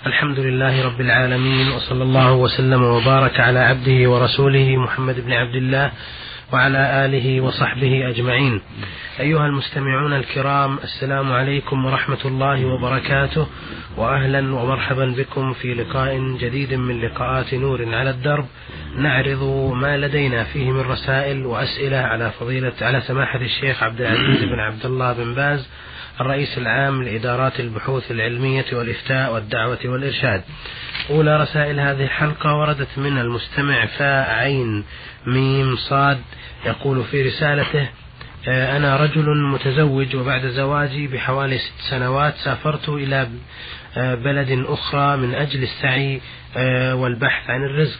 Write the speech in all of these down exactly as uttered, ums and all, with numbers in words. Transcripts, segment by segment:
الحمد لله رب العالمين، وصلى الله وسلم وبارك على عبده ورسوله محمد بن عبد الله وعلى آله وصحبه أجمعين. أيها المستمعون الكرام، السلام عليكم ورحمة الله وبركاته، وأهلا ومرحبا بكم في لقاء جديد من لقاءات نور على الدرب، نعرض ما لدينا فيه من رسائل وأسئلة على فضيلة على سماحة الشيخ عبد العزيز بن عبد الله بن باز الرئيس العام لإدارات البحوث العلمية والإفتاء والدعوة والإرشاد. أولى رسائل هذه الحلقة وردت من المستمع فاء عين ميم صاد، يقول في رسالته: أنا رجل متزوج، وبعد زواجي بحوالي ست سنوات سافرت إلى بلد أخرى من أجل السعي والبحث عن الرزق،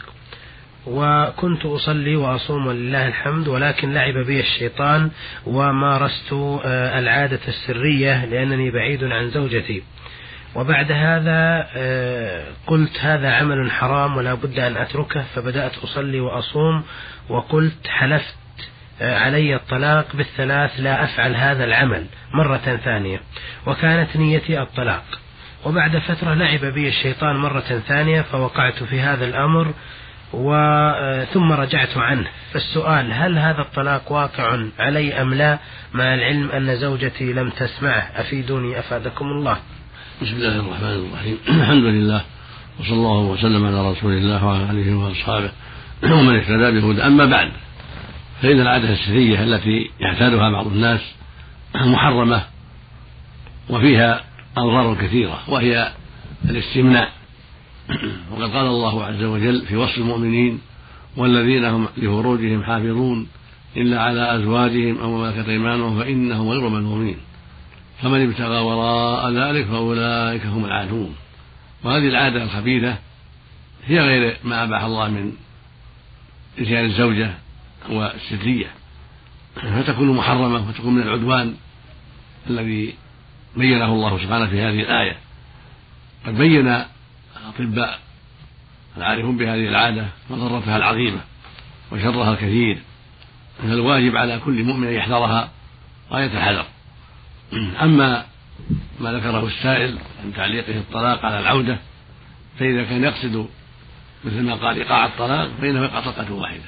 وكنت أصلي وأصوم ولله الحمد، ولكن لعب بي الشيطان ومارست العادة السرية لأنني بعيد عن زوجتي. وبعد هذا قلت هذا عمل حرام ولا بد أن أتركه، فبدأت أصلي وأصوم، وقلت حلفت علي الطلاق بالثلاث لا أفعل هذا العمل مرة ثانية، وكانت نيتي الطلاق. وبعد فترة لعب بي الشيطان مرة ثانية فوقعت في هذا الأمر ثم رجعت عنه. فالسؤال: هل هذا الطلاق واقع علي أم لا، مع العلم أن زوجتي لم تسمعه؟ أفيدوني أفادكم الله. بسم الله الرحمن الرحيم. الحمد لله، وصلى الله وسلم على رسول الله وعلى آله وأصحابه ومن اهتدى بهداه. أما بعد، فإن العادة السرية التي يعتادها بعض الناس محرمة وفيها أضرار كثيرة، وهي الاستمناء. وقد قال الله عز وجل في وصف المؤمنين: والذين هم لفروجهم حافظون إلا على أزواجهم أو ما ملكت أيمانهم فإنهم غير ملومين، فمن ابتغى وراء ذلك فأولئك هم العادون. وهذه العادة الخبيثة هي غير ما أباح الله من إتيان الزوجة والسرية، فتكون محرمة وتكون من العدوان الذي بينه الله سبحانه في هذه الآية. قد بين الأطباء العارفون بهذه العادة مضرتها العظيمة وشرها الكثير، أن الواجب على كل مؤمن أن يحذرها غاية الحذر. أما ما ذكره السائل عن تعليقه الطلاق على العودة، فإذا كان يقصد مثل ما قال إيقاع الطلاق فإنه يقع طلقة واحدة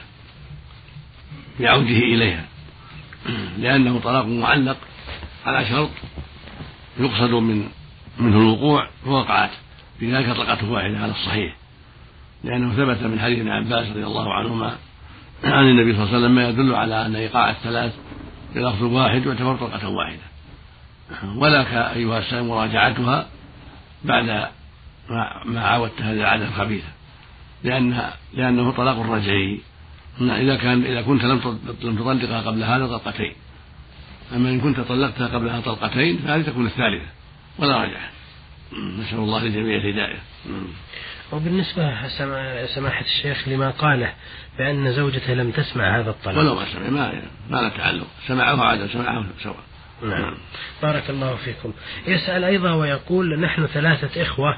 بعوده إليها، لأنه طلاق معلق على شرط يقصد من منه الوقوع فوقعت، بذلك طلقة واحدة على الصحيح، لأنه ثبت من حديث ابن عباس رضي الله عنهما عن النبي صلى الله عليه وسلم ما يدل على أن إيقاع الثلاث بلفظ واحد يعتبر طلقة واحدة. ولك أيها السائل مراجعتها بعد ما عاودت هذه العادة الخبيثة، لأنها لأنه طلاق رجعي. إذا كان إذا كنت لم لم تطلقها قبل هذا طلقتين، أما إن كنت طلقتها قبلها طلقتين فهذه تكون الثالثة ولا رجعة. نسأل الله للجميع الهداية. وبالنسبة سماحة الشيخ لما قاله بأن زوجته لم تسمع هذا الطلاق، ولو ما سمع ما ما له تعلق، سمعه عاد سمعه سواء. نعم. بارك الله فيكم. يسأل أيضا ويقول: نحن ثلاثة إخوة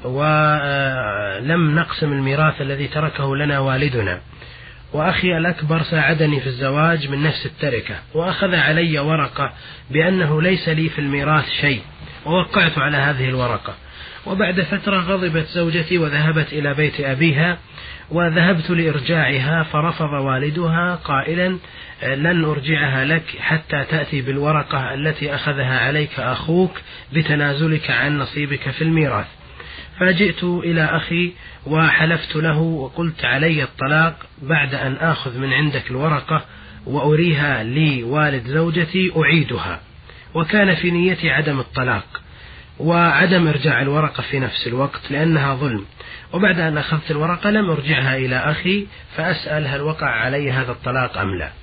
ولم نقسم الميراث الذي تركه لنا والدنا، وأخي الأكبر ساعدني في الزواج من نفس التركة، وأخذ علي ورقة بأنه ليس لي في الميراث شيء، ووقعت على هذه الورقة. وبعد فترة غضبت زوجتي وذهبت إلى بيت أبيها، وذهبت لإرجاعها فرفض والدها قائلا: لن أرجعها لك حتى تأتي بالورقة التي أخذها عليك أخوك بتنازلك عن نصيبك في الميراث. فجئت إلى أخي وحلفت له وقلت علي الطلاق بعد أن آخذ من عندك الورقة وأريها لي والد زوجتي أعيدها، وكان في نيتي عدم الطلاق وعدم إرجاع الورقة في نفس الوقت لأنها ظلم. وبعد أن أخذت الورقة لم أرجعها إلى أخي، فأسأل: هل وقع علي هذا الطلاق أم لا؟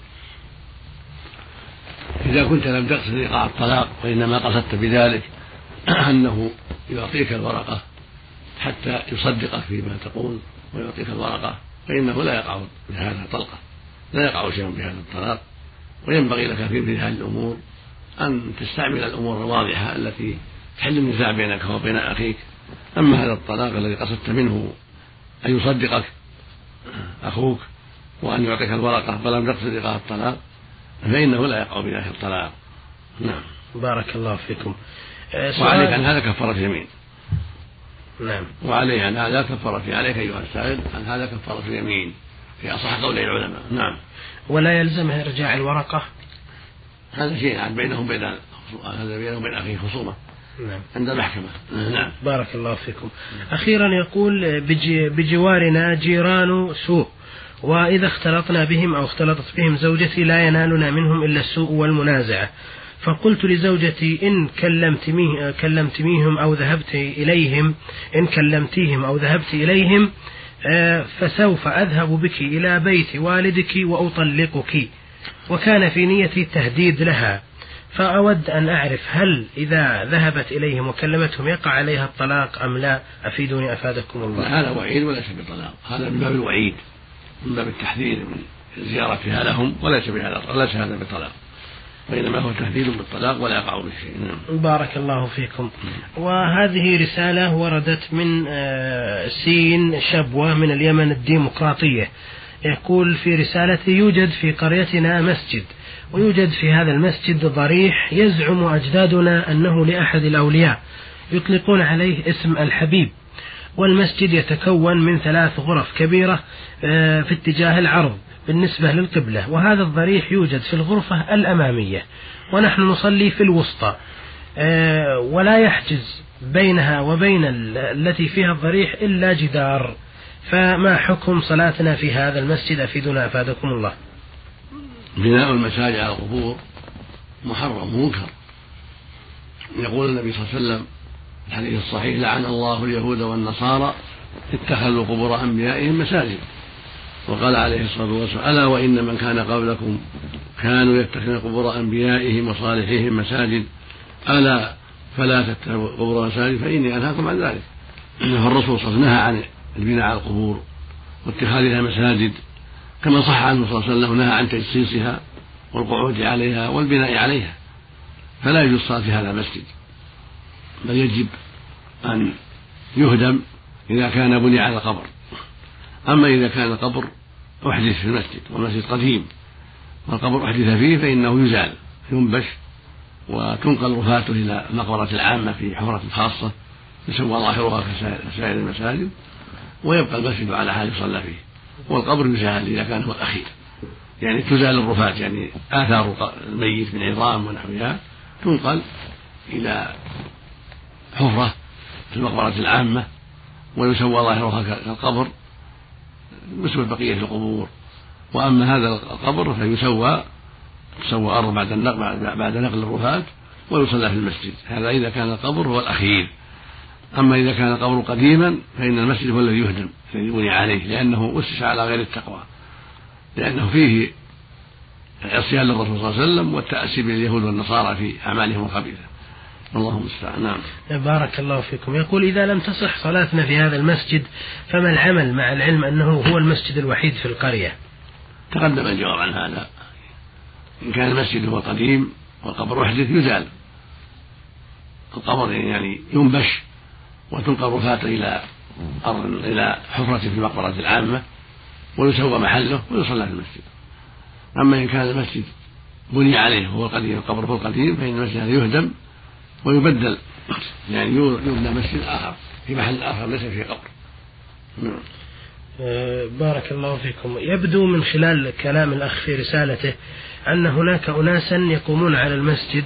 إذا كنت لم تقصد إيقاع الطلاق وإنما قصدت بذلك أنه يعطيك الورقة حتى يصدقك فيما تقول ويعطيك الورقة، فإنه لا يقع بهذا طلقة، لا يقع شيء بهذا الطلاق. وينبغي لك في مثل هذه الأمور أن تستعمل الأمور الواضحة التي تحل النزاع بينك وبين أخيك. أما هذا الطلاق الذي قصدت منه أن يصدقك أخوك وأن يعطيك الورقة فلم تقصد إيقاع الطلاق، فإنه لا يقع بذلك الطلاق. نعم. بارك الله فيكم. وعليك أن هذا كفارة يمين. نعم. وعليه أن هذا كفارة عليك أيها السائل، أن هذا كفارة اليمين في أصح قولي العلماء. نعم. ولا يلزمه إرجاع الورقة؟ هذا شيء عن بينهم بين هذا بينهم بين أخيه خصومة. نعم. عند المحكمة. نعم. بارك الله فيكم. أخيرا يقول بجي بجوارنا جيران سوء، وإذا اختلطنا بهم أو اختلطت بهم زوجتي لا ينالنا منهم إلا السوء والمنازعة، فقلت لزوجتي إن كلمتميه كلمتميهم أو ذهبت إليهم إن كلمتيهم أو ذهبت إليهم فسوف أذهب بك إلى بيت والدك وأطلقك، وكان في نيتي تهديد لها، فأود أن أعرف هل إذا ذهبت إليهم وكلمتهم يقع عليها الطلاق أم لا؟ أفيدوني أفادكم الله. هذا وعيد وليس بطلاق، هذا من باب الوعيد، من باب التحذير من زيارتها لهم، وليس بهذا وليس هذا بطلاق، وإنما هو تهديد بالطلاق ولا يقع بشيء. بارك الله فيكم. وهذه رسالة وردت من سين شبوة من اليمن الديمقراطية، يقول في رسالته: يوجد في قريتنا مسجد، ويوجد في هذا المسجد ضريح يزعم أجدادنا أنه لأحد الأولياء، يطلقون عليه اسم الحبيب، والمسجد يتكون من ثلاث غرف كبيرة في اتجاه العرض بالنسبة للقبلة، وهذا الضريح يوجد في الغرفة الأمامية، ونحن نصلي في الوسطى، ولا يحجز بينها وبين التي فيها الضريح إلا جدار، فما حكم صلاتنا في هذا المسجد؟ أفيدنا أفادكم الله. بناء المساجد على القبور محرم منكر. يقول النبي صلى الله عليه وسلم في الحديث الصحيح: لعن الله اليهود والنصارى اتخذوا قبور أنبيائهم مساجد. وقال عليه الصلاة والسلام: ألا وإن من كان قبلكم كانوا يتخذون قبور أنبيائهم وصالحيهم مساجد، ألا فلا تتخذوا قبور مساجد فإني أنهاكم عن ذلك. فالرسول صلى الله عليه وسلم نهى عن البناء على القبور واتخاذها مساجد، كما صح عنه صلى الله عليه وسلم نهى عن تجصيصها والقعود عليها والبناء عليها، فلا يجوز الصلاة في هذا المسجد، بل يجب أن يهدم إذا كان بني على القبر. أما إذا كان القبر أحدث في المسجد والمسجد قديم والقبر أحدث فيه فإنه يزال ينبش وتنقل رفاته إلى المقبرة العامة في حفرة خاصة يسوى ظاهرها كسائر المساجد، ويبقى المسجد على حال يصلى فيه، والقبر يزال إذا كان هو الأخير، يعني تزال الرفات، يعني آثار الميت من عظام ونحوها تنقل إلى حفرة في المقبرة العامة ويسوى ظاهرها كالقبر مثل بقية القبور. وأما هذا القبر فيسوى تسوى أرض بعد النقل بعد نقل الرفات ويصلى في المسجد، هذا إذا كان القبر هو الأخير. أما إذا كان القبر قديما فإن المسجد هو الذي يهدم الذي بني عليه، لأنه أسس على غير التقوى، لأنه فيه عصيان للرسول صلى الله عليه وسلم والتأسي باليهود والنصارى في أعمالهم الخبيثة. اللهم المستعان. نعم. بارك الله فيكم. يقول: إذا لم تصح صلاتنا في هذا المسجد فما العمل مع العلم أنه هو المسجد الوحيد في القرية؟ تقدم الجواب عن هذا. إن كان المسجد هو قديم والقبر أحدث يزال القبر، يعني ينبش وتنقل رفاته إلى أرض إلى حفرة في المقبرة العامة ويسوى محله ويصلى في المسجد. أما إن كان المسجد بني عليه وهو القديم القبر هو القديم فإن المسجد يهدم ويبدل، يعني يبنى مسجد آخر في محل آخر ليس فيه قبر. بارك الله فيكم. يبدو من خلال كلام الأخ في رسالته أن هناك أناسا يقومون على المسجد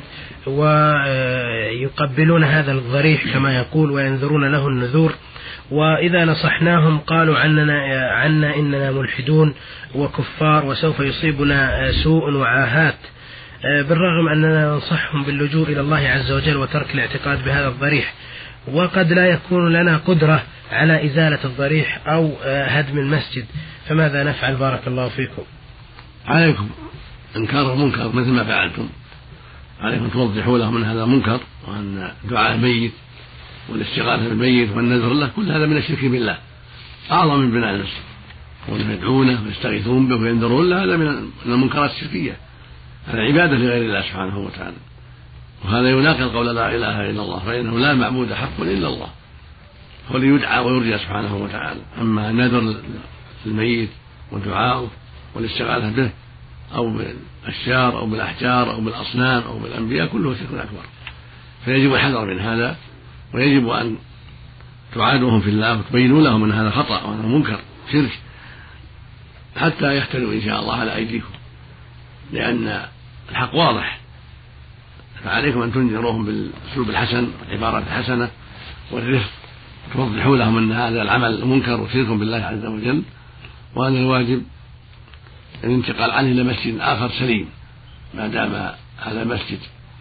ويقبلون هذا الضريح كما يقول وينذرون له النذور، وإذا نصحناهم قالوا عننا, عنا إننا ملحدون وكفار وسوف يصيبنا سوء وعاهات، بالرغم أننا ننصحهم باللجوء إلى الله عز وجل وترك الاعتقاد بهذا الضريح، وقد لا يكون لنا قدرة على إزالة الضريح أو هدم المسجد، فماذا نفعل؟ بارك الله فيكم. عليكم إنكار المنكر مثل ما فعلتم، عليكم توضحوا لهم أن هذا منكر، وأن دعاء الميت والاستغاثة بالميت والنذر له كل هذا من الشرك بالله أعظم من بناء المسجد، وأن يدعونه ويستغيثون به وينذرون له هذا من المنكرات الشركية، هذا عبادة لغير الله سبحانه وتعالى، وهذا يناقض قول لا إله إلا الله، فإنه لا معبود حق إلا الله، هو ليدعى ويرجى سبحانه وتعالى. أما نذر الميت ودعاؤه والاستغاثة به أو بالأشجار أو بالأحجار أو بالأصنام أو بالأنبياء كله شرك أكبر، فيجب الحذر من هذا، ويجب أن تعادوهم في الله وتبينوا لهم أن هذا خطأ وأنه منكر شرك حتى يهتدوا إن شاء الله على أيديكم، لأن الحق واضح، فعليكم أن تنذروهم بالأسلوب الحسن والعبارة الحسنة والرفق، توضحوا لهم أن هذا العمل منكر وشرك بالله عز وجل، وأن الواجب الانتقال عنه إلى مسجد آخر سليم ما دام هذا مسجد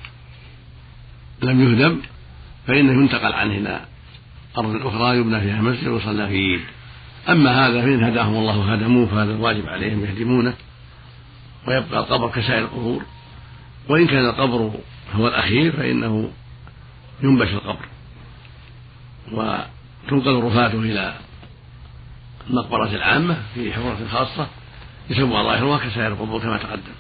لم يهدم، فإنه ينتقل عنه إلى أرض أخرى يبنى فيها مسجد ويصلى فيه. أما هذا فإن هداهم الله هدموه، فهذا الواجب عليهم يهدمونه ويبقى القبر كسائر القبور، وإن كان القبر هو الأخير فإنه ينبش القبر وتنقل رفاته إلى المقبرة العامة في حفرة خاصة يسمى ظاهرها كسائر القبور كما تقدم.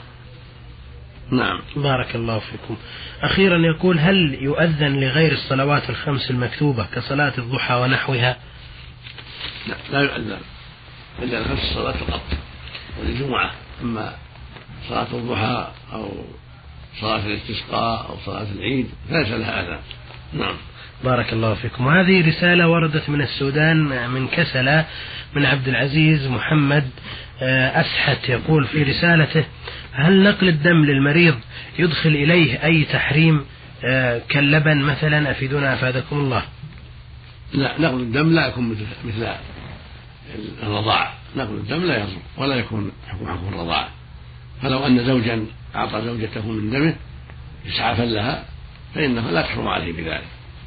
نعم. بارك الله فيكم. أخيرا يقول: هل يؤذن لغير الصلوات الخمس المكتوبة كصلاة الضحى ونحوها؟ لا, لا يؤذن إلا الخمس صلوات فقط والجمعة، أما صلاة الضحى أو صلاة الاستسقاء أو صلاة العيد فليس لها أذان. نعم. بارك الله فيكم. وهذه رسالة وردت من السودان من كسلة من عبد العزيز محمد أسحت، يقول في رسالته: هل نقل الدم للمريض يدخل إليه أي تحريم كاللبن مثلا؟ أفيدونا أفادكم الله. لا، نقل الدم لا يكون مثل مثل الرضاعة، نقل الدم لا يضر ولا يكون حكم حكم الرضاعة. فلو أن زوجا أعطى زوجته من دمه إسعافا لها فإنه لا تحرم عليه بذلك،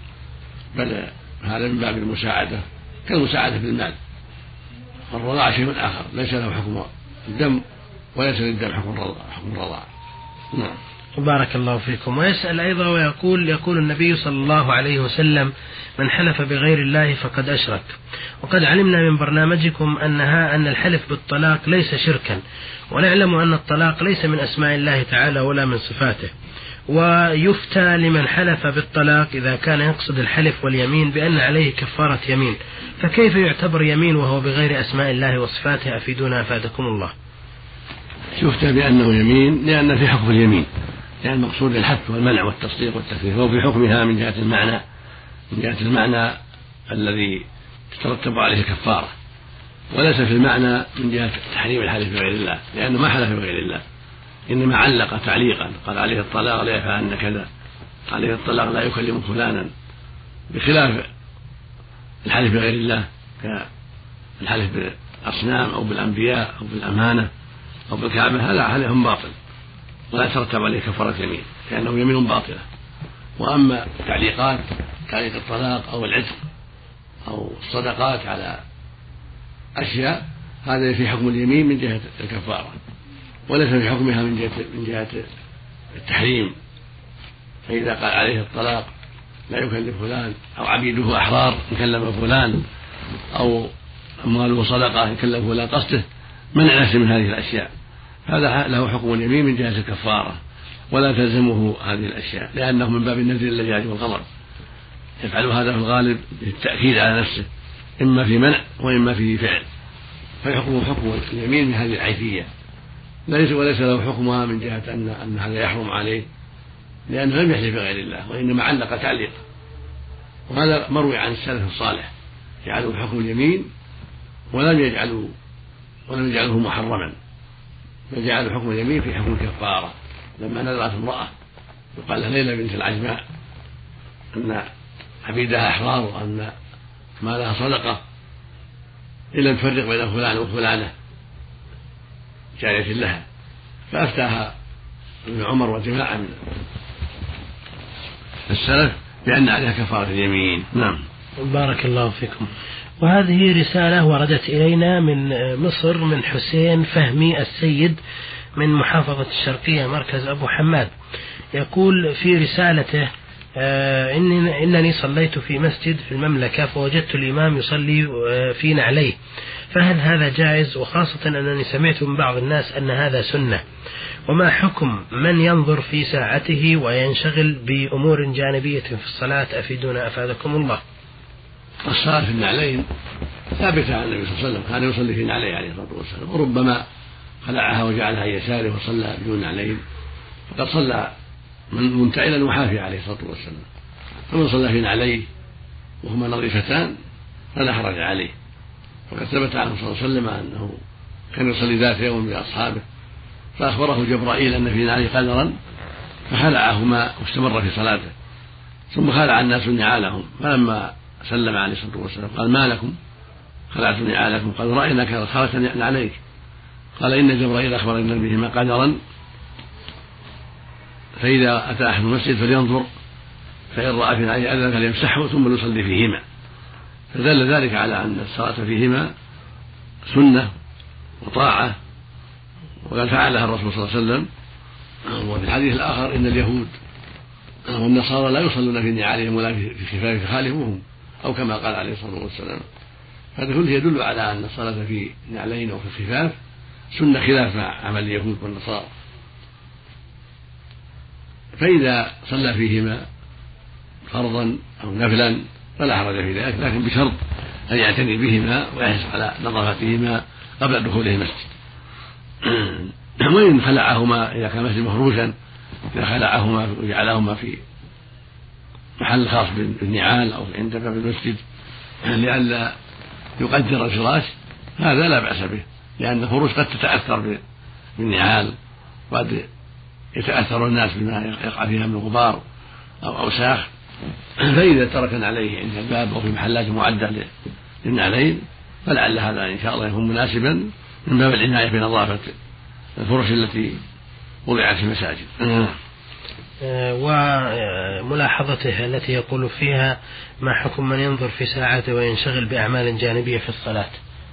بل هذا من باب المساعدة كالمساعدة في المال. الرضاعة شيء آخر ليس له حكم الدم وليس للدم حكم الرضاعة. نعم. بارك الله فيكم. ويسأل أيضا ويقول: يقول النبي صلى الله عليه وسلم: من حلف بغير الله فقد أشرك. وقد علمنا من برنامجكم أنها أن الحلف بالطلاق ليس شركا، ونعلم أن الطلاق ليس من أسماء الله تعالى ولا من صفاته، ويفتى لمن حلف بالطلاق إذا كان يقصد الحلف واليمين بأن عليه كفارة يمين، فكيف يعتبر يمين وهو بغير أسماء الله وصفاته؟ أفيدونا أفادكم الله. يفتى بأنه يمين لأن في حكم اليمين، يعني المقصود الحث والمنع والتصديق والتكفير، هو في حكمها من جهة المعنى من جهة المعنى الذي تترتب عليه الكفارة، وليس في المعنى من جهة تحريم الحلف بغير الله، لأنه ما حلف بغير الله، إنما علق تعليقا، قال عليه الطلاق لا يفعلن كذا، عليه الطلاق لا يكلم فلانا، بخلاف الحلف بغير الله كالحلف بالأصنام أو بالأنبياء أو بالأمانة أو بالكعبة، هذا حلف باطل ولا يترتب عليه كفارة يمين لأنه يمين باطلة. وأما تعليقات تعليق الطلاق أو العتق أو الصدقات على أشياء هذا في حكم اليمين من جهة الكفارة، وليس في حكمها من جهة من جهة التحريم. فإذا قال عليه الطلاق لا يكلف فلان، أو عبيده أحرار إن كلف فلان، أو أمواله صدقة إن كلف فلان قصده منع نفسه من هذه الأشياء، هذا له حكم اليمين من جهة الكفارة ولا تلزمه هذه الأشياء، لأنه من باب النذر الذي يجب الغضب، يفعل هذا في الغالب للتأكيد على نفسه إما في منع وإما في فعل، فيحكمه حكم اليمين من هذه العيثية، ليس وليس له حكمها من جهة أن أن هذا يحرم عليه لأنه لم يحلف بغير الله وإنما علق تعليق. وهذا مروي عن السلف الصالح جعلوا حكم اليمين ولم يجعلوا ولم يجعله محرما، بل جعلوا حكم اليمين في حكم الكفارة. لما نذرت امرأة يقال لها ليلى بنت العجماء أن عبيدها أحرار وأن مالها صدقة إلا تفرق بين فلان وفلانة جارية لها، فأفتاها ابن عمر وجماعة من السلف بأن عليها كفارة اليمين. نعم. بارك الله فيكم. وهذه رسالة وردت إلينا من مصر من حسين فهمي السيد من محافظة الشرقية مركز أبو حماد، يقول في رسالته: آه إنني, إنني صليت في مسجد في المملكة فوجدت الإمام يصلي في نعليه، فهل هذا جائز؟ وخاصة أنني سمعت من بعض الناس أن هذا سنة، وما حكم من ينظر في ساعته وينشغل بأمور جانبية في الصلاة؟ أفيدونا أفادكم الله. الصلاة في النعلين ثابتة عن النبي صلى الله عليه وسلم، كان يصلي في نعليه عليه الصلاة والسلام، وربما خلعها وجعلها يساره وصلى بدون نعلين، فقد صلى منتعلا وحافيا عليه الصلاة والسلام. فمن صلى في نعليه وهما نظيفتان فلا حرج عليه. وقد ثبت عنه صلى الله عليه وسلم أنه كان يصلي ذات يوم بأصحابه فأخبره جبرائيل أن في نعله قدرا فخلعهما واستمر في صلاته، ثم خلع الناس نعالهم، فلما سلم عليه الصلاة والسلام قال: ما لكم خلعتم نعالكم؟ قال: رأيناك خلعت نعليك. قال: إن جبرائيل أخبرنا بهما قدرا، فإذا أتى أحد المسجد فلينظر، فإن رأى في نعله أذى فليمسحه ثم يصلي فيهما. فدل ذلك على أن الصلاة فيهما سنة وطاعة، وقد فعلها الرسول صلى الله عليه وسلم. وفي الحديث الآخر: إن اليهود والنصارى لا يصلون في نعالهم ولا في خفاف خالفوهم، أو كما قال عليه الصلاة والسلام. هذا كله يدل على أن الصلاة في نعلين أو في الخفاف سنة خلاف عمل اليهود والنصارى. فإذا صلى فيهما فرضا أو نفلا فلا حرج في ذلك، لكن بشرط أن يعتني بهما ويحرص على نظافتهما قبل دخوله المسجد. وإن خلعهما إذا كان المسجد مفروشا، إذا خلعهما وجعلهما في محل خاص بالنعال أو عند باب المسجد لئلا يقدر الفراش، هذا لا بأس به، لأن الفروش قد تتأثر بالنعال، وقد يتأثر الناس بما يقع فيها من غبار أو أوساخ. فإذا ترك عليه عند الباب أو في محلات معدة للنعلين فلعل هذا إن شاء الله يكون مناسبا من باب العناية بنظافة الفرش التي وضعت في المساجد. وملاحظته التي يقول فيها: ما حكم من ينظر في ساعته وينشغل بأعمال جانبية في الصلاة؟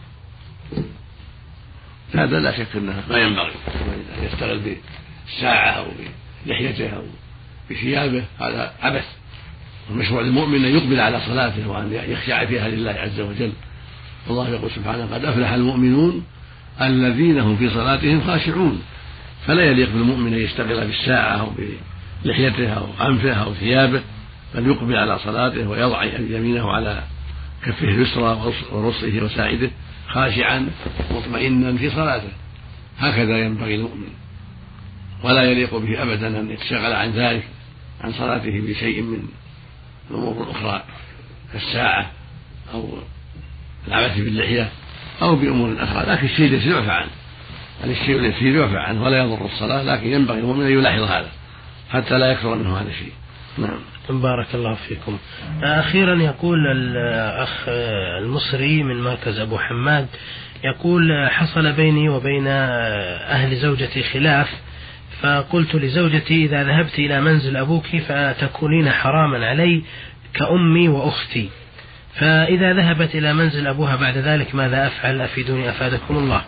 هذا لا شك أنه ما ينبغي أن يشتغل بالساعة أو بلحيته أو بثيابه، هذا عبث. المشروع للمؤمن أن يقبل على صلاته وأن يخشع فيها لله عز وجل. والله يقول سبحانه: قد أفلح المؤمنون الذين هم في صلاتهم خاشعون. فلا يليق بالمؤمن أن يشتغل بالساعة أو بلحيته أو أنفه أو ثيابه، بل يقبل على صلاته ويضع يمينه على كفه اليسرى ورصه وساعده خاشعا مطمئنا في صلاته. هكذا ينبغي المؤمن، ولا يليق به أبدا أن يتشغل عن ذلك عن صلاته بشيء من الأمور الأخرى كالساعة أو العبث باللحية أو بأمور أخرى. لكن الشيء الذي يعفى عنه، يعني الشيء الذي يعفى عنه ولا يضر الصلاة، لكن ينبغي المؤمن أن يلاحظ هذا حتى لا يكثر منه هذا الشيء. نعم. بارك الله فيكم. أخيرا يقول الأخ المصري من مركز أبو حماد، يقول: حصل بيني وبين أهل زوجتي خلاف، فقلت لزوجتي: إذا ذهبت إلى منزل أبوك فتكونين حراما علي كأمي وأختي، فإذا ذهبت إلى منزل أبوها بعد ذلك ماذا أفعل؟ أفيدوني أفادكم الله.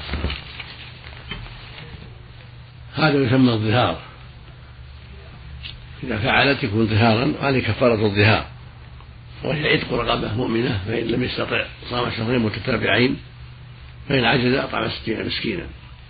هذا يسمى الظهار، إذا فعلت يكون ظهارا، وهذه كفارة الظهار، وهي عتق رقبة مؤمنة، فإن لم يستطع صام شهرين متتابعين، فإن عجز أطعم ستين مسكينا.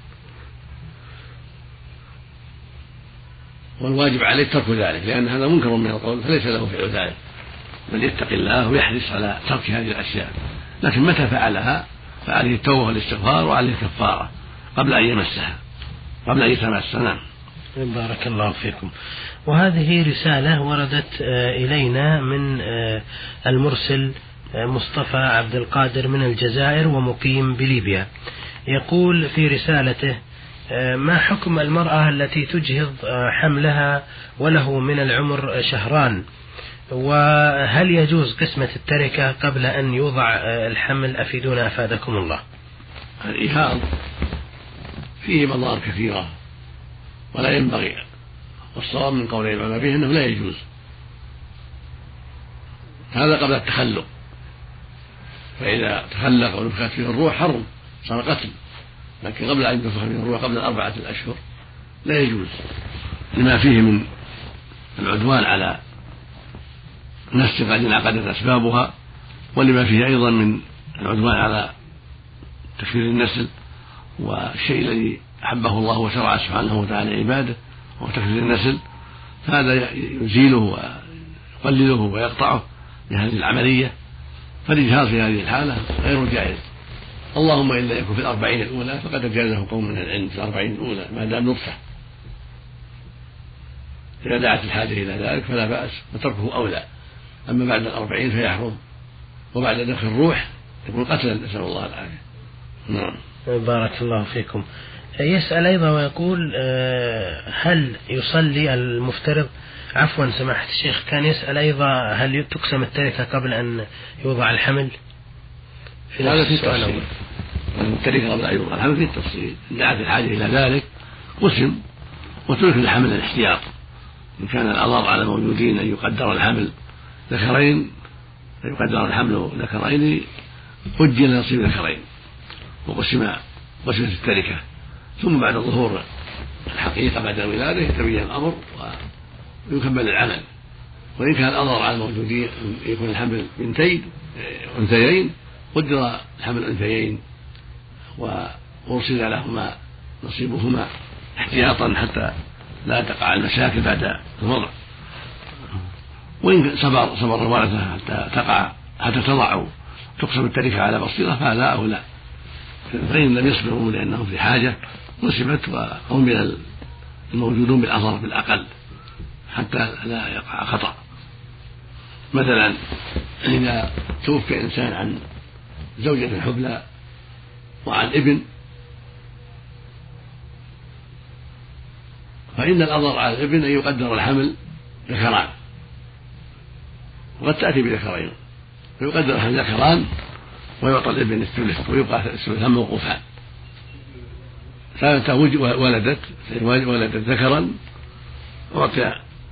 والواجب عليه ترك ذلك، لأن هذا منكر من القول، فليس له فعل ذلك، بل يتقي الله ويحرص على ترك هذه الأشياء. لكن متى فعلها فعليه التوبة والاستغفار وعليه الكفارة قبل أن يمسها، قبل أن يتمس. نعم. بارك الله فيكم. وهذه رسالة وردت إلينا من المرسل مصطفى عبد القادر من الجزائر ومقيم بليبيا. يقول في رسالته: ما حكم المرأة التي تجهض حملها وله من العمر شهران، وهل يجوز قسمة التركة قبل أن يوضع الحمل؟ أفيدونا أفادكم الله. الإجهاض فيه مضار كثيرة ولا ينبغي، والصواب من قول العلماء فيه أنه لا يجوز، هذا قبل التخلق، فإذا تخلق ونفخت فيه الروح حرم، صار قتل. لكن قبل أن ينفخ فيه الروح قبل الأربعة الأشهر لا يجوز، لما فيه من العدوان على نفس قد انعقدت أسبابها، ولما فيه أيضا من العدوان على تكثير النسل، والشيء الذي أحبه الله وشرع سبحانه وتعالى عباده وهو تكثير النسل، فهذا يزيله ويقلله ويقطعه بهذه العملية. فالإجهاض في هذه الحالة غير جائز، اللهم إلا يكون في الأربعين الأولى، فقد أجازه قوم من العلم في الأربعين الأولى ما دام نطفة. إذا دعت الحاجة إلى ذلك فلا بأس، وتركه أولى. أما بعد الأربعين فيحرم، وبعد دخل الروح يكون قتلا، نسأل الله العافية. نعم. بارك الله فيكم. يسأل أيضا ويقول هل يصلي المفترض، عفوا سماحة الشيخ، كان يسأل أيضا هل تقسم التركة قبل أن يوضع الحمل؟ في هذا في التفصيل، التركة قبل أن يوضع الحمل في التفصيل، إن دعت الحاجة إلى ذلك قسم وترك الحمل الاحتياط. إن كان الأضرار على الموجودين أن يقدر الحمل ذكرين، يقدر الحمل ذكرين أجل نصيب ذكرين وقسم قسمة التركة، ثم بعد ظهور الحقيقة بعد الولادة يتبين الأمر ويكمل العمل. وإن كان الأضرار على الموجودين يكون الحمل بنتين أنثيين قدر الحمل أنثيين وأرسل لهما نصيبهما احتياطا حتى لا تقع المشاكل بعد الوضع. وإن صبر صبر الورثة حتى تقع حتى تضع تقسم التركة على بصيرة فهذا أولى، فإن لم يصبروا لأنهم في حاجة نصبت وهم الموجودون بالأضرار بالأقل حتى لا يقع خطأ. مثلا إذا توفي إنسان عن زوجة حبلى وعن ابن، فإن الأضرار على الابن أن يقدر الحمل ذكران، وقد تأتي بذكرين، فيقدر الحمل ذكران ويعطى الابن الثلث ويبقى الثلثان موقوفان. فمتى ولدت ولدت ذكرا أعطي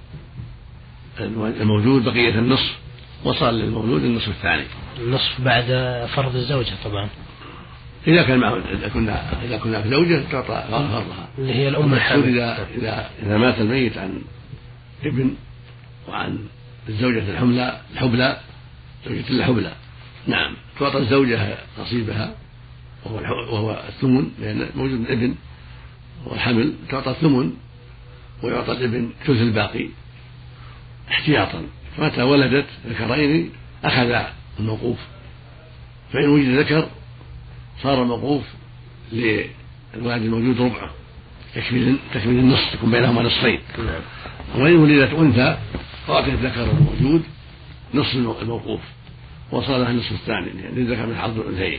الموجود بقية النصف، وصل للمولود النصف الثاني، النصف بعد فرض الزوجة طبعا. إذا كان معه إذا كنا إذا كنا في زوجة تعطى فرضها اللي هي الأم الحامل. إذا إذا إذا مات الميت عن ابن وعن الزوجة الحملى الحبلى زوجة الحبلى، نعم تعطى الزوجة نصيبها وهو وهو الثمن، لأن موجود الابن والحمل تعطى الثمن ويعطى الابن ثلث الباقي احتياطا. فمتى ولدت ذكرين أخذ الموقوف، فإن وجد ذكر صار الموقوف للولد الموجود ربعه تكميل تكميل النصف، يكون بينهما نصفين. وإن ولدت أنثى فأعطي الذكر الموجود نصف الموقوف وصار لها النصف الثاني، لأن يعني الذكر من حظ الأنثيين.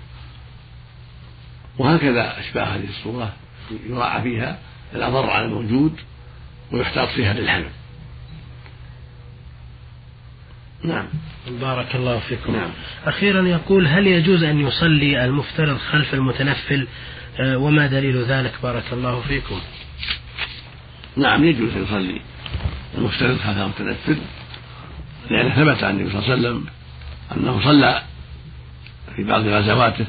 وهكذا أشباه هذه الصورة يراعى فيها الأضرار على الموجود ويحتاط فيها للحمل. نعم. بارك الله فيكم. نعم. أخيرا يقول هل يجوز أن يصلي المفترض خلف المتنفل وما دليل ذلك؟ بارك الله فيكم. نعم يجوز أن يصلي المفترض خلف المتنفل، لأن ثبت عن النبي صلى الله عليه وسلم أنه صلى في بعض غزواته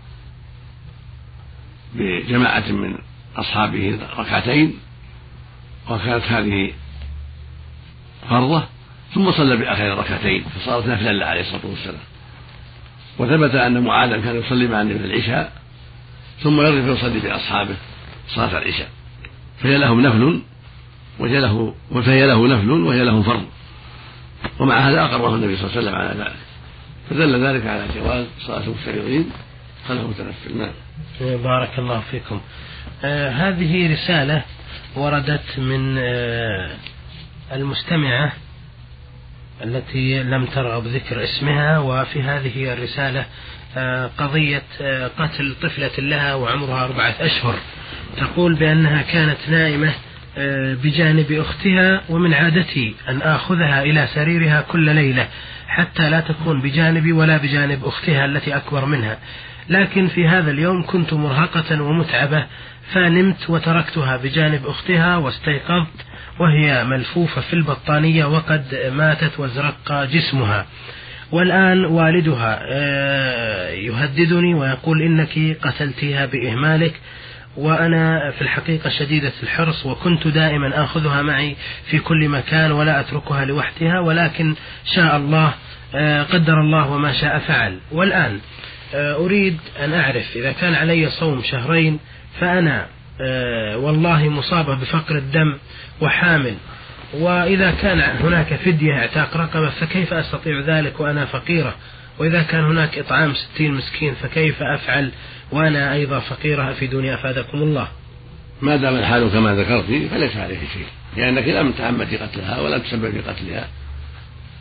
بجماعة من أصحابه ركعتين وكانت هذه فرضة، ثم صلى بآخر ركعتين فصارت نفلا له عليه الصلاة والسلام. وثبت أن معاذا كان يصلي مع النبي العشاء ثم يرجع فيصلي بأصحابه صلاة العشاء، فهي لهم نفل وهي له وفهي له نفل وهي لهم فرض، ومع هذا أقره النبي صلى الله عليه وسلم على ذلك، فدل ذلك على جواز صلاة المفترضين خلف المتنفل. نعم. بارك الله فيكم. آه هذه رسالة وردت من آه المستمعة التي لم ترغب ذكر اسمها، وفي هذه الرسالة آه قضية آه قتل طفلة لها وعمرها أربعة أشهر. تقول بأنها كانت نائمة آه بجانب أختها، ومن عادتي أن آخذها إلى سريرها كل ليلة حتى لا تكون بجانبي ولا بجانب أختها التي أكبر منها، لكن في هذا اليوم كنت مرهقة ومتعبة فنمت وتركتها بجانب أختها، واستيقظت وهي ملفوفة في البطانية وقد ماتت وازرق جسمها. والآن والدها يهددني ويقول إنك قتلتها بإهمالك، وأنا في الحقيقة شديدة الحرص وكنت دائما آخذها معي في كل مكان ولا أتركها لوحدها، ولكن شاء الله قدر الله وما شاء فعل. والآن أريد أن أعرف إذا كان علي صوم شهرين فأنا والله مصابة بفقر الدم وحامل، وإذا كان هناك فدية اعتاق رقبة فكيف أستطيع ذلك وأنا فقيرة؟ وإذا كان هناك إطعام ستين مسكين فكيف أفعل وأنا أيضا فقيرة؟ أفيدوني أفادكم الله. ما دام الحال كما ذكرت فليس عليه شيء، لأنك يعني لم تعمدي قتلها ولم تسبب في قتلها،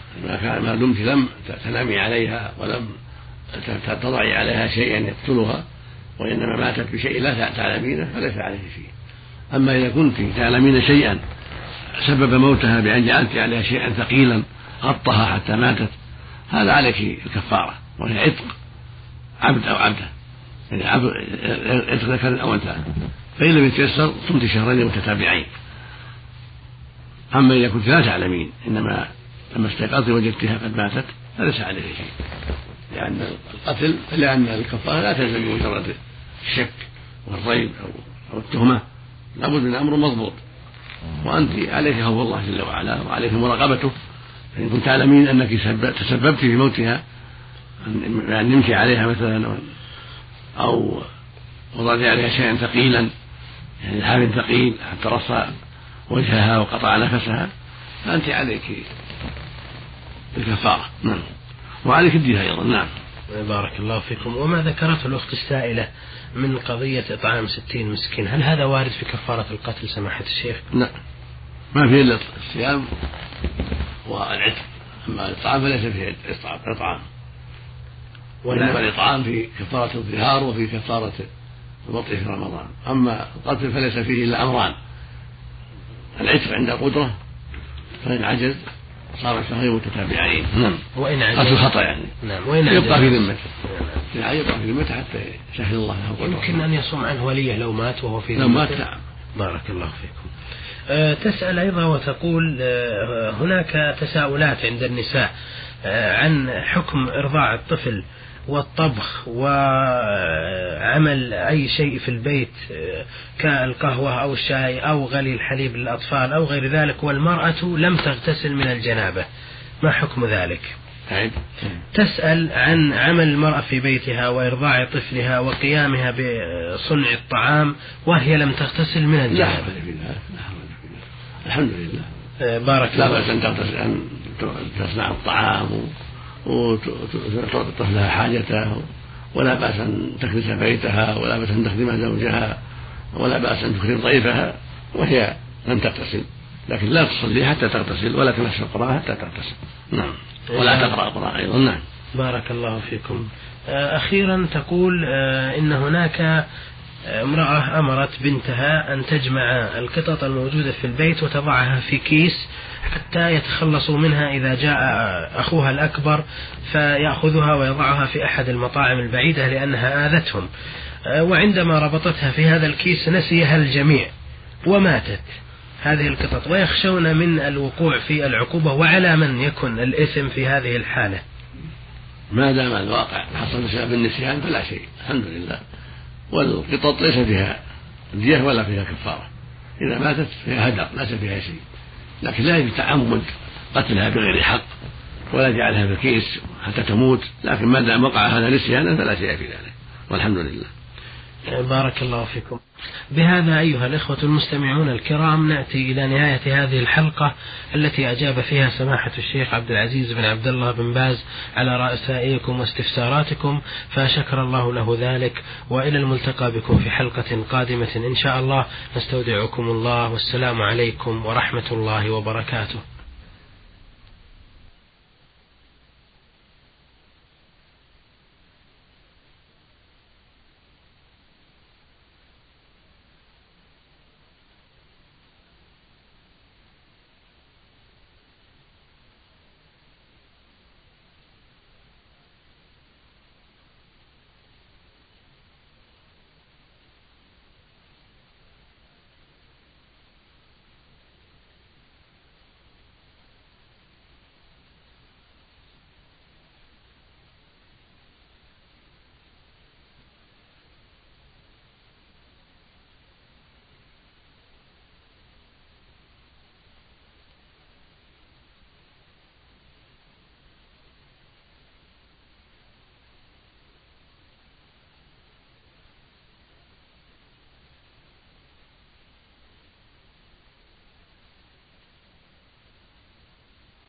ما كان ما دمت لم تنامي عليها ولم تضعي عليها شيئا يقتلها وإنما ماتت بشيء لا تعلمينه فليس عليه شيء. أما إذا كنت تعلمين شيئا سبب موتها بأن جعلت عليها شيئا ثقيلا غطها حتى ماتت هذا عليك الكفارة، وهي عتق عبد أو عبده، يعني عتق ذكر أو أنثى، فإن لم يتيسر صمت شهرين متتابعين. أما إذا كنت لا تعلمين إنما لما استيقظت وجدتها قد ماتت فليس عليه شيء، لأن القتل لأن الكفارة لا تلزم مجرد الشك والريب أو التهمة، لابد من أمر مضبوط، وأنت عليك خوف الله جل وعلا وعليك مراقبته. فإن كنت تعلمين أنك تسببت في موتها بأن نمت عليها مثلا أو وضعت عليها شيئا ثقيلا يعني حامل ثقيل حتى رص وجهها وقطع نفسها فأنت عليك الكفارة. نعم، وعليك الدية أيضا. نعم، بارك الله فيكم. وما ذكرته الأخت السائلة من قضية إطعام ستين مسكين، هل هذا وارد في كفارة القتل سماحة الشيخ؟ لا، ما فيه إلا الصيام والعتق، أما الإطعام فليس فيه إطعام، وإنما الإطعام في كفارة الظهار وفي كفارة الوطء في رمضان. أما القتل فليس فيه إلا أمران: العتق عند القدرة، فإن عجز صار شهرين متتابعين. نعم، وإن عجز قتل خطأ يعني. نعم، وإن يبقى في ذمته. نعم، يبقى في ذمته حتى يشهد الله له. يمكن أن يصوم عنه وليه لو مات وهو في ذمته. لو مات نعم. بارك الله فيكم. أه تسأل أيضا وتقول أه هناك تساؤلات عند النساء أه عن حكم إرضاع الطفل والطبخ وعمل أي شيء في البيت كالقهوة أو الشاي أو غلي الحليب للأطفال أو غير ذلك، والمرأة لم تغتسل من الجنابة، ما حكم ذلك؟ تسأل عن عمل المرأة في بيتها وإرضاع طفلها وقيامها بصنع الطعام وهي لم تغتسل من الجنابة. الحمد لله. بارك الله. لا بأس أن تغتسل، أن تصنع الطعام وتعطي طفلها حاجته، ولا بأس أن تكنس بيتها، ولا بأس أن تخدم زوجها، ولا بأس أن تكرم ضيفها وهي لم تغتسل، لكن لا تصلي حتى تغتسل ولا تمس القرآن حتى تغتسل. نعم، ولا تقرأ القرآن أيضا. نعم، بارك الله فيكم. أخيرا تقول إن هناك امرأة أمرت بنتها أن تجمع القطط الموجودة في البيت وتضعها في كيس حتى يتخلصوا منها إذا جاء أخوها الأكبر فيأخذها ويضعها في أحد المطاعم البعيدة لأنها آذتهم، وعندما ربطتها في هذا الكيس نسيها الجميع وماتت هذه القطط، ويخشون من الوقوع في العقوبة، وعلى من يكون الإثم في هذه الحالة؟ ما دام الواقع حصل بسبب النسيان فلا شيء، الحمد لله. والقطط ليس فيها دية ولا فيها كفارة، إذا ماتت فيها هدر ليس فيها شيء، لكن لا يجب تعمد قتلها بغير حق ولا جعلها في كيس حتى تموت، لكن ما دام وقع هذا نسيانا فلا شيء في ذلك، والحمد لله. بارك الله فيكم. بهذا أيها الإخوة المستمعون الكرام نأتي إلى نهاية هذه الحلقة التي أجاب فيها سماحة الشيخ عبد العزيز بن عبد الله بن باز على رسائلكم واستفساراتكم، فشكر الله له ذلك، وإلى الملتقى بكم في حلقة قادمة إن شاء الله. نستودعكم الله، والسلام عليكم ورحمة الله وبركاته.